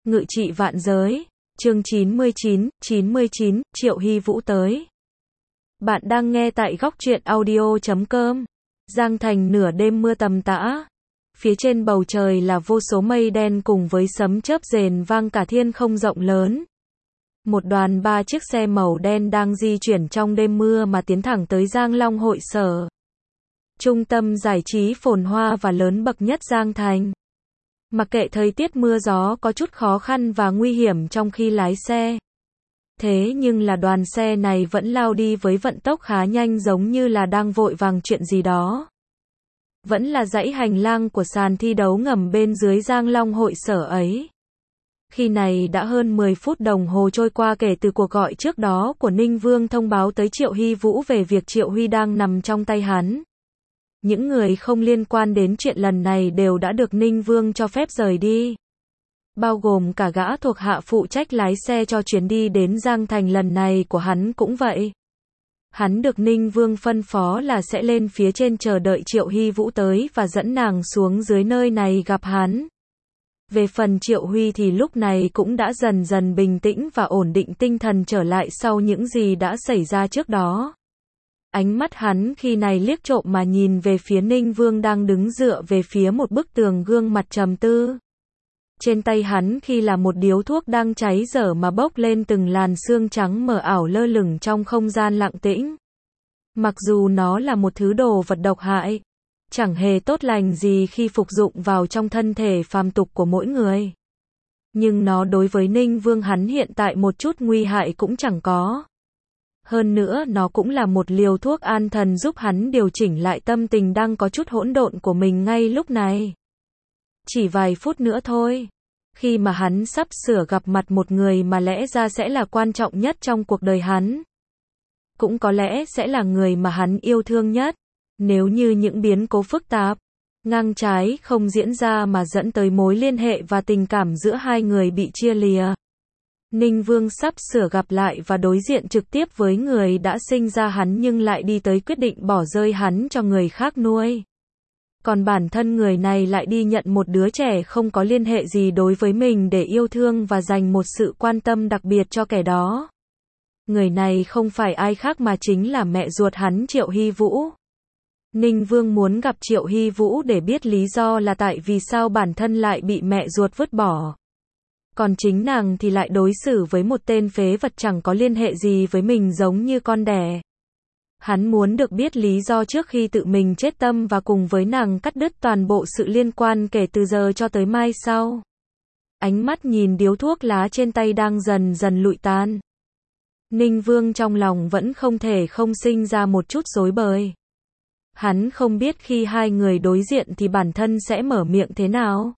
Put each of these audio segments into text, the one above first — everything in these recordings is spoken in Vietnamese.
Ngự trị vạn giới, chương 99, Triệu Hy Vũ tới. Bạn đang nghe tại góc truyện audio.com. Giang thành nửa đêm mưa tầm tã. Phía trên bầu trời là vô số mây đen cùng với sấm chớp rền vang cả thiên không rộng lớn. Một đoàn 3 chiếc xe màu đen đang di chuyển trong đêm mưa mà tiến thẳng tới Giang Long hội sở. Trung tâm giải trí phồn hoa và lớn bậc nhất Giang thành. Mặc kệ thời tiết mưa gió có chút khó khăn và nguy hiểm trong khi lái xe. Thế nhưng là đoàn xe này vẫn lao đi với vận tốc khá nhanh giống như là đang vội vàng chuyện gì đó. Vẫn là dãy hành lang của sàn thi đấu ngầm bên dưới Giang Long hội sở ấy. Khi này đã hơn 10 phút đồng hồ trôi qua kể từ cuộc gọi trước đó của Ninh Vương thông báo tới Triệu Hy Vũ về việc Triệu Huy đang nằm trong tay hắn. Những người không liên quan đến chuyện lần này đều đã được Ninh Vương cho phép rời đi. Bao gồm cả gã thuộc hạ phụ trách lái xe cho chuyến đi đến Giang Thành lần này của hắn cũng vậy. Hắn được Ninh Vương phân phó là sẽ lên phía trên chờ đợi Triệu Hy Vũ tới và dẫn nàng xuống dưới nơi này gặp hắn. Về phần Triệu Huy thì lúc này cũng đã dần dần bình tĩnh và ổn định tinh thần trở lại sau những gì đã xảy ra trước đó. Ánh mắt hắn khi này liếc trộm mà nhìn về phía Ninh Vương đang đứng dựa về phía một bức tường gương mặt trầm tư. Trên tay hắn khi là một điếu thuốc đang cháy dở mà bốc lên từng làn sương trắng mờ ảo lơ lửng trong không gian lặng tĩnh. Mặc dù nó là một thứ đồ vật độc hại, chẳng hề tốt lành gì khi phục dụng vào trong thân thể phàm tục của mỗi người. Nhưng nó đối với Ninh Vương hắn hiện tại một chút nguy hại cũng chẳng có. Hơn nữa nó cũng là một liều thuốc an thần giúp hắn điều chỉnh lại tâm tình đang có chút hỗn độn của mình ngay lúc này. Chỉ vài phút nữa thôi, khi mà hắn sắp sửa gặp mặt một người mà lẽ ra sẽ là quan trọng nhất trong cuộc đời hắn. Cũng có lẽ sẽ là người mà hắn yêu thương nhất, nếu như những biến cố phức tạp, ngang trái không diễn ra mà dẫn tới mối liên hệ và tình cảm giữa hai người bị chia lìa. Ninh Vương sắp sửa gặp lại và đối diện trực tiếp với người đã sinh ra hắn nhưng lại đi tới quyết định bỏ rơi hắn cho người khác nuôi. Còn bản thân người này lại đi nhận một đứa trẻ không có liên hệ gì đối với mình để yêu thương và dành một sự quan tâm đặc biệt cho kẻ đó. Người này không phải ai khác mà chính là mẹ ruột hắn Triệu Hy Vũ. Ninh Vương muốn gặp Triệu Hy Vũ để biết lý do là tại vì sao bản thân lại bị mẹ ruột vứt bỏ. Còn chính nàng thì lại đối xử với một tên phế vật chẳng có liên hệ gì với mình giống như con đẻ. Hắn muốn được biết lý do trước khi tự mình chết tâm và cùng với nàng cắt đứt toàn bộ sự liên quan kể từ giờ cho tới mai sau. Ánh mắt nhìn điếu thuốc lá trên tay đang dần dần lụi tan. Ninh Vương trong lòng vẫn không thể không sinh ra một chút rối bời. Hắn không biết khi hai người đối diện thì bản thân sẽ mở miệng thế nào.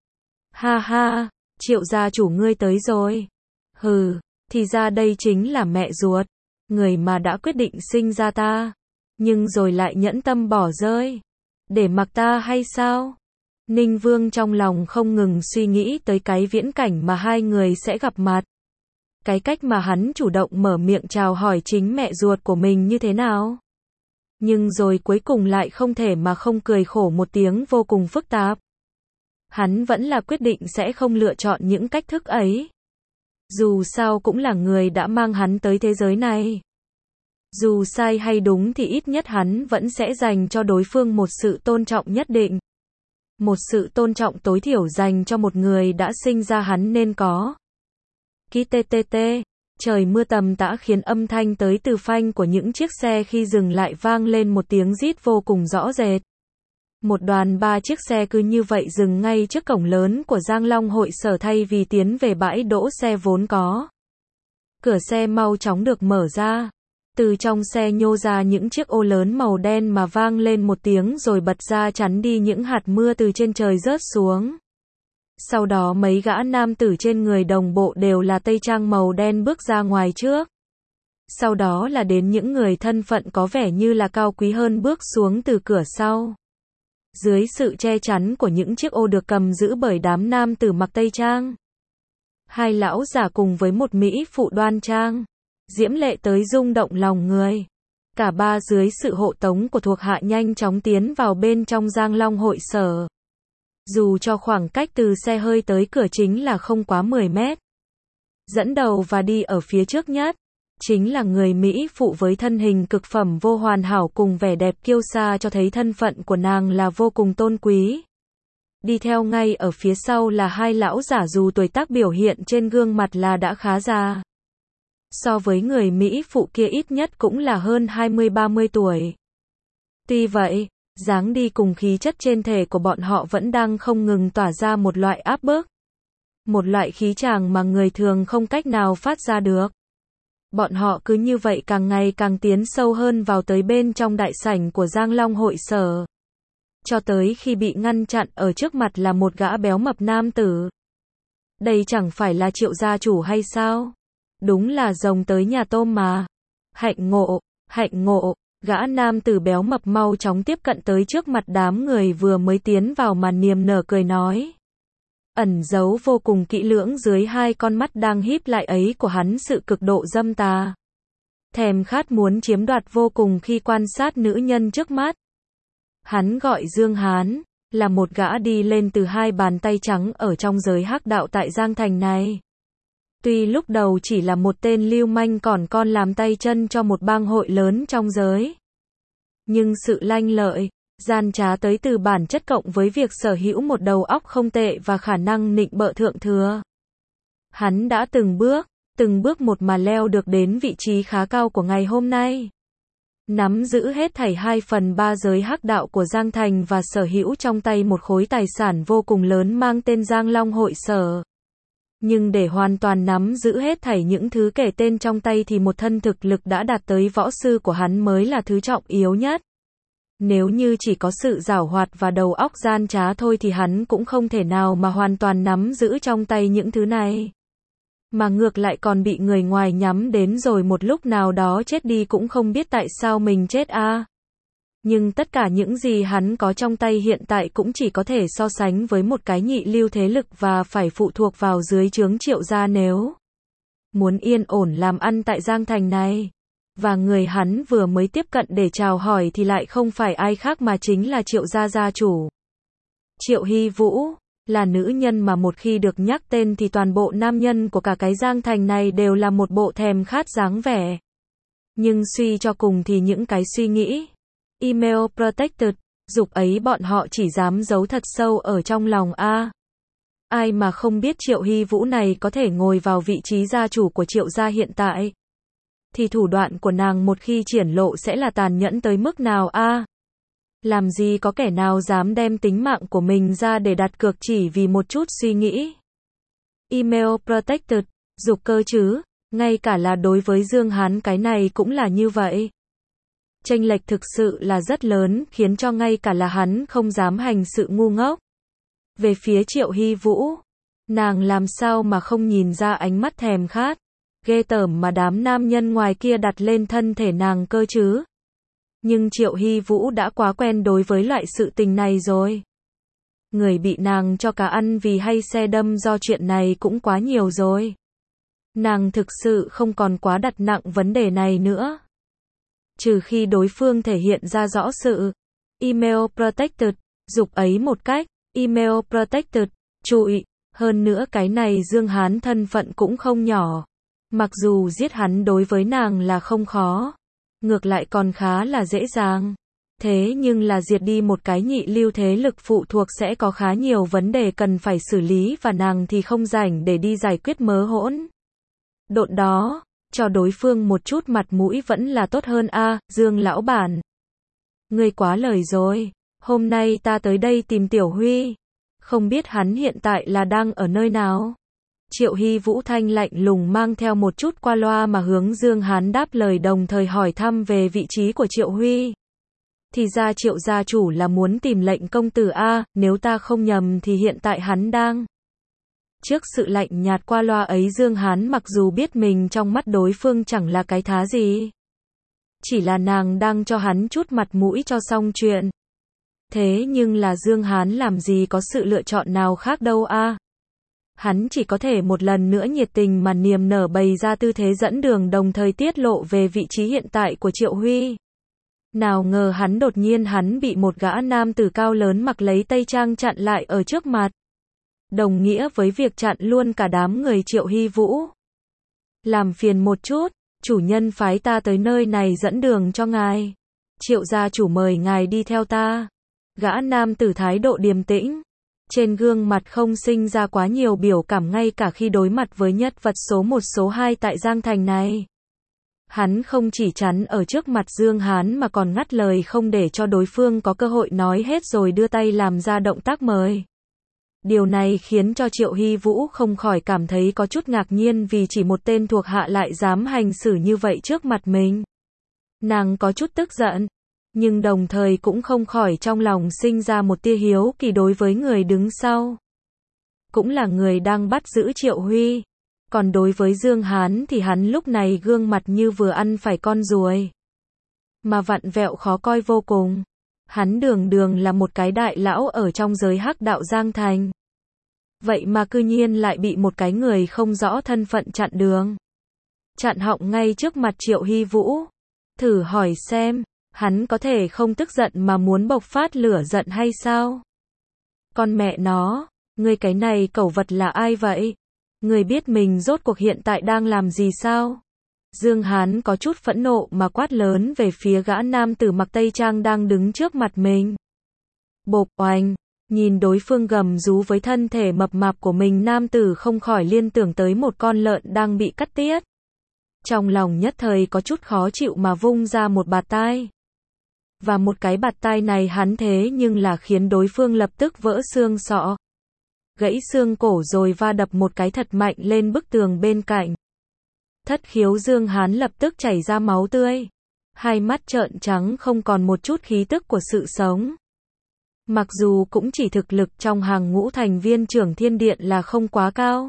Ha ha, Triệu gia chủ ngươi tới rồi. Hừ, thì ra đây chính là mẹ ruột. Người mà đã quyết định sinh ra ta, nhưng rồi lại nhẫn tâm bỏ rơi, để mặc ta hay sao? Ninh Vương trong lòng không ngừng suy nghĩ tới cái viễn cảnh mà hai người sẽ gặp mặt. Cái cách mà hắn chủ động mở miệng chào hỏi chính mẹ ruột của mình như thế nào? Nhưng rồi cuối cùng lại không thể mà không cười khổ một tiếng vô cùng phức tạp. Hắn vẫn là quyết định sẽ không lựa chọn những cách thức ấy. Dù sao cũng là người đã mang hắn tới thế giới này. Dù sai hay đúng thì ít nhất hắn vẫn sẽ dành cho đối phương một sự tôn trọng nhất định. Một sự tôn trọng tối thiểu dành cho một người đã sinh ra hắn nên có. Kí TTT, trời mưa tầm tã khiến âm thanh tới từ phanh của những chiếc xe khi dừng lại vang lên một tiếng rít vô cùng rõ rệt. Một đoàn 3 chiếc xe cứ như vậy dừng ngay trước cổng lớn của Giang Long hội sở thay vì tiến về bãi đỗ xe vốn có. Cửa xe mau chóng được mở ra. Từ trong xe nhô ra những chiếc ô lớn màu đen mà vang lên một tiếng rồi bật ra chắn đi những hạt mưa từ trên trời rớt xuống. Sau đó mấy gã nam tử trên người đồng bộ đều là tây trang màu đen bước ra ngoài trước. Sau đó là đến những người thân phận có vẻ như là cao quý hơn bước xuống từ cửa sau. Dưới sự che chắn của những chiếc ô được cầm giữ bởi đám nam tử mặc tây trang. Hai lão giả cùng với một mỹ phụ đoan trang, diễm lệ tới rung động lòng người. Cả ba dưới sự hộ tống của thuộc hạ nhanh chóng tiến vào bên trong Giang Long hội sở. Dù cho khoảng cách từ xe hơi tới cửa chính là không quá 10 mét. Dẫn đầu và đi ở phía trước nhất, chính là người Mỹ phụ với thân hình cực phẩm vô hoàn hảo cùng vẻ đẹp kiêu sa cho thấy thân phận của nàng là vô cùng tôn quý. Đi theo ngay ở phía sau là hai lão giả dù tuổi tác biểu hiện trên gương mặt là đã khá già. So với người Mỹ phụ kia ít nhất cũng là hơn 20-30 tuổi. Tuy vậy, dáng đi cùng khí chất trên thể của bọn họ vẫn đang không ngừng tỏa ra một loại áp bức. Một loại khí chàng mà người thường không cách nào phát ra được. Bọn họ cứ như vậy càng ngày càng tiến sâu hơn vào tới bên trong đại sảnh của Giang Long hội sở. Cho tới khi bị ngăn chặn ở trước mặt là một gã béo mập nam tử. Đây chẳng phải là Triệu gia chủ hay sao? Đúng là rồng tới nhà tôm mà. Hạnh ngộ, gã nam tử béo mập mau chóng tiếp cận tới trước mặt đám người vừa mới tiến vào mà niềm nở cười nói. Ẩn giấu vô cùng kỹ lưỡng dưới hai con mắt đang híp lại ấy của hắn sự cực độ dâm tà. Thèm khát muốn chiếm đoạt vô cùng khi quan sát nữ nhân trước mắt. Hắn gọi Dương Hán, là một gã đi lên từ hai bàn tay trắng ở trong giới hắc đạo tại Giang Thành này. Tuy lúc đầu chỉ là một tên lưu manh còn con làm tay chân cho một bang hội lớn trong giới. Nhưng sự lanh lợi, gian trá tới từ bản chất cộng với việc sở hữu một đầu óc không tệ và khả năng nịnh bợ thượng thừa. Hắn đã từng bước một mà leo được đến vị trí khá cao của ngày hôm nay. Nắm giữ hết thảy 2/3 giới hắc đạo của Giang Thành và sở hữu trong tay một khối tài sản vô cùng lớn mang tên Giang Long hội sở. Nhưng để hoàn toàn nắm giữ hết thảy những thứ kể tên trong tay thì một thân thực lực đã đạt tới võ sư của hắn mới là thứ trọng yếu nhất. Nếu như chỉ có sự giảo hoạt và đầu óc gian trá thôi thì hắn cũng không thể nào mà hoàn toàn nắm giữ trong tay những thứ này. Mà ngược lại còn bị người ngoài nhắm đến rồi một lúc nào đó chết đi cũng không biết tại sao mình chết a. Nhưng tất cả những gì hắn có trong tay hiện tại cũng chỉ có thể so sánh với một cái nhị lưu thế lực và phải phụ thuộc vào dưới trướng Triệu gia nếu muốn yên ổn làm ăn tại Giang Thành này. Và người hắn vừa mới tiếp cận để chào hỏi thì lại không phải ai khác mà chính là Triệu gia gia chủ. Triệu Hy Vũ, là nữ nhân mà một khi được nhắc tên thì toàn bộ nam nhân của cả cái Giang Thành này đều là một bộ thèm khát dáng vẻ. Nhưng suy cho cùng thì những cái suy nghĩ email protected, dục ấy bọn họ chỉ dám giấu thật sâu ở trong lòng a. Ai mà không biết Triệu Hy Vũ này có thể ngồi vào vị trí gia chủ của Triệu gia hiện tại. Thì thủ đoạn của nàng một khi triển lộ sẽ là tàn nhẫn tới mức nào a? Làm gì có kẻ nào dám đem tính mạng của mình ra để đặt cược chỉ vì một chút suy nghĩ. Email protected, dục cơ chứ, ngay cả là đối với Dương Hán cái này cũng là như vậy. Chênh lệch thực sự là rất lớn, khiến cho ngay cả là hắn không dám hành sự ngu ngốc. Về phía Triệu Hy Vũ, nàng làm sao mà không nhìn ra ánh mắt thèm khát, ghê tởm mà đám nam nhân ngoài kia đặt lên thân thể nàng cơ chứ. Nhưng Triệu Hy Vũ đã quá quen đối với loại sự tình này rồi. Người bị nàng cho cá ăn vì hay xe đâm do chuyện này cũng quá nhiều rồi. Nàng thực sự không còn quá đặt nặng vấn đề này nữa. Trừ khi đối phương thể hiện ra rõ sự email protected, dục ấy một cách, email protected, trụi, hơn nữa cái này Dương Hán thân phận cũng không nhỏ. Mặc dù giết hắn đối với nàng là không khó, ngược lại còn khá là dễ dàng. Thế nhưng là diệt đi một cái nhị lưu thế lực phụ thuộc sẽ có khá nhiều vấn đề cần phải xử lý và nàng thì không rảnh để đi giải quyết mớ hỗn độn đó. Cho đối phương một chút mặt mũi vẫn là tốt hơn a. Dương lão bản. Ngươi quá lời rồi. Hôm nay ta tới đây tìm Tiểu Huy. Không biết hắn hiện tại là đang ở nơi nào? Triệu Hy Vũ thanh lạnh lùng mang theo một chút qua loa mà hướng Dương Hán đáp lời đồng thời hỏi thăm về vị trí của Triệu Huy. Thì ra Triệu gia chủ là muốn tìm lệnh công tử a, nếu ta không nhầm thì hiện tại hắn đang. Trước sự lạnh nhạt qua loa ấy Dương Hán mặc dù biết mình trong mắt đối phương chẳng là cái thá gì. Chỉ là nàng đang cho hắn chút mặt mũi cho xong chuyện. Thế nhưng là Dương Hán làm gì có sự lựa chọn nào khác đâu a. Hắn chỉ có thể một lần nữa nhiệt tình mà niềm nở bày ra tư thế dẫn đường đồng thời tiết lộ về vị trí hiện tại của Triệu Huy. Nào ngờ đột nhiên hắn bị một gã nam tử cao lớn mặc lấy tây trang chặn lại ở trước mặt. Đồng nghĩa với việc chặn luôn cả đám người Triệu Hy Vũ. Làm phiền một chút, chủ nhân phái ta tới nơi này dẫn đường cho ngài. Triệu gia chủ mời ngài đi theo ta. Gã nam tử thái độ điềm tĩnh. Trên gương mặt không sinh ra quá nhiều biểu cảm ngay cả khi đối mặt với nhất vật số 1 số 2 tại Giang Thành này. Hắn không chỉ chắn ở trước mặt Dương Hán mà còn ngắt lời không để cho đối phương có cơ hội nói hết rồi đưa tay làm ra động tác mời. Điều này khiến cho Triệu Hy Vũ không khỏi cảm thấy có chút ngạc nhiên vì chỉ một tên thuộc hạ lại dám hành xử như vậy trước mặt mình. Nàng có chút tức giận, nhưng đồng thời cũng không khỏi trong lòng sinh ra một tia hiếu kỳ đối với người đứng sau. Cũng là người đang bắt giữ Triệu Huy. Còn đối với Dương Hán thì hắn lúc này gương mặt như vừa ăn phải con ruồi. Mà vặn vẹo khó coi vô cùng. Hắn đường đường là một cái đại lão ở trong giới hắc đạo Giang Thành. Vậy mà cư nhiên lại bị một cái người không rõ thân phận chặn đường. Chặn họng ngay trước mặt Triệu Hy Vũ. Thử hỏi xem, hắn có thể không tức giận mà muốn bộc phát lửa giận hay sao? Con mẹ nó, ngươi cái này cẩu vật là ai vậy? Ngươi biết mình rốt cuộc hiện tại đang làm gì sao? Dương Hán có chút phẫn nộ mà quát lớn về phía gã nam tử mặc tây trang đang đứng trước mặt mình. Bộp oanh, nhìn đối phương gầm rú với thân thể mập mạp của mình, nam tử không khỏi liên tưởng tới một con lợn đang bị cắt tiết. Trong lòng nhất thời có chút khó chịu mà vung ra một bạt tai. Và một cái bạt tai này hắn thế nhưng là khiến đối phương lập tức vỡ xương sọ. Gãy xương cổ rồi va đập một cái thật mạnh lên bức tường bên cạnh. Thất khiếu Dương Hán lập tức chảy ra máu tươi. Hai mắt trợn trắng không còn một chút khí tức của sự sống. Mặc dù cũng chỉ thực lực trong hàng ngũ thành viên trưởng thiên điện là không quá cao.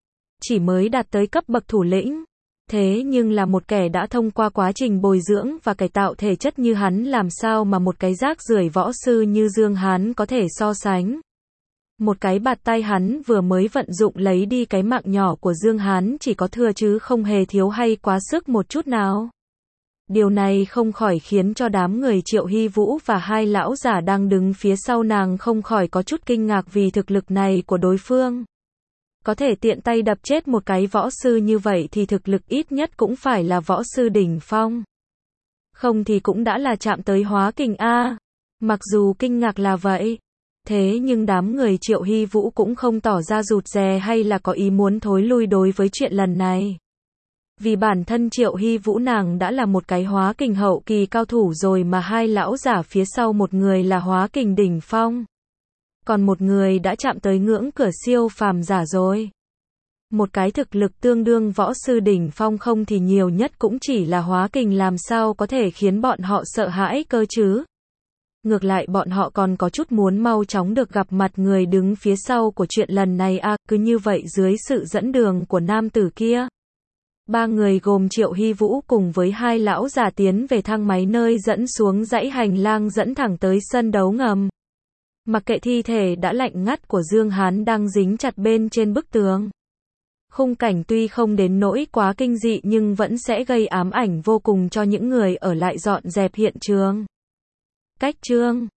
Chỉ mới đạt tới cấp bậc thủ lĩnh. Thế nhưng là một kẻ đã thông qua quá trình bồi dưỡng và cải tạo thể chất như hắn làm sao mà một cái rác rưởi võ sư như Dương Hán có thể so sánh. Một cái bạt tay hắn vừa mới vận dụng lấy đi cái mạng nhỏ của Dương Hán chỉ có thừa chứ không hề thiếu hay quá sức một chút nào. Điều này không khỏi khiến cho đám người Triệu Hy Vũ và hai lão giả đang đứng phía sau nàng không khỏi có chút kinh ngạc vì thực lực này của đối phương. Có thể tiện tay đập chết một cái võ sư như vậy thì thực lực ít nhất cũng phải là võ sư đỉnh phong. Không thì cũng đã là chạm tới hóa kình A. Mặc dù kinh ngạc là vậy. Thế nhưng đám người Triệu Hy Vũ cũng không tỏ ra rụt rè hay là có ý muốn thối lui đối với chuyện lần này. Vì bản thân Triệu Hy Vũ nàng đã là một cái hóa kình hậu kỳ cao thủ rồi mà hai lão giả phía sau một người là hóa kình đỉnh phong. Còn một người đã chạm tới ngưỡng cửa siêu phàm giả rồi. Một cái thực lực tương đương võ sư đỉnh phong không thì nhiều nhất cũng chỉ là hóa kình làm sao có thể khiến bọn họ sợ hãi cơ chứ. Ngược lại bọn họ còn có chút muốn mau chóng được gặp mặt người đứng phía sau của chuyện lần này cứ như vậy dưới sự dẫn đường của nam tử kia. Ba người gồm Triệu Hy Vũ cùng với hai lão già tiến về thang máy nơi dẫn xuống dãy hành lang dẫn thẳng tới sân đấu ngầm. Mặc kệ thi thể đã lạnh ngắt của Dương Hán đang dính chặt bên trên bức tường. Khung cảnh tuy không đến nỗi quá kinh dị nhưng vẫn sẽ gây ám ảnh vô cùng cho những người ở lại dọn dẹp hiện trường. Cách chương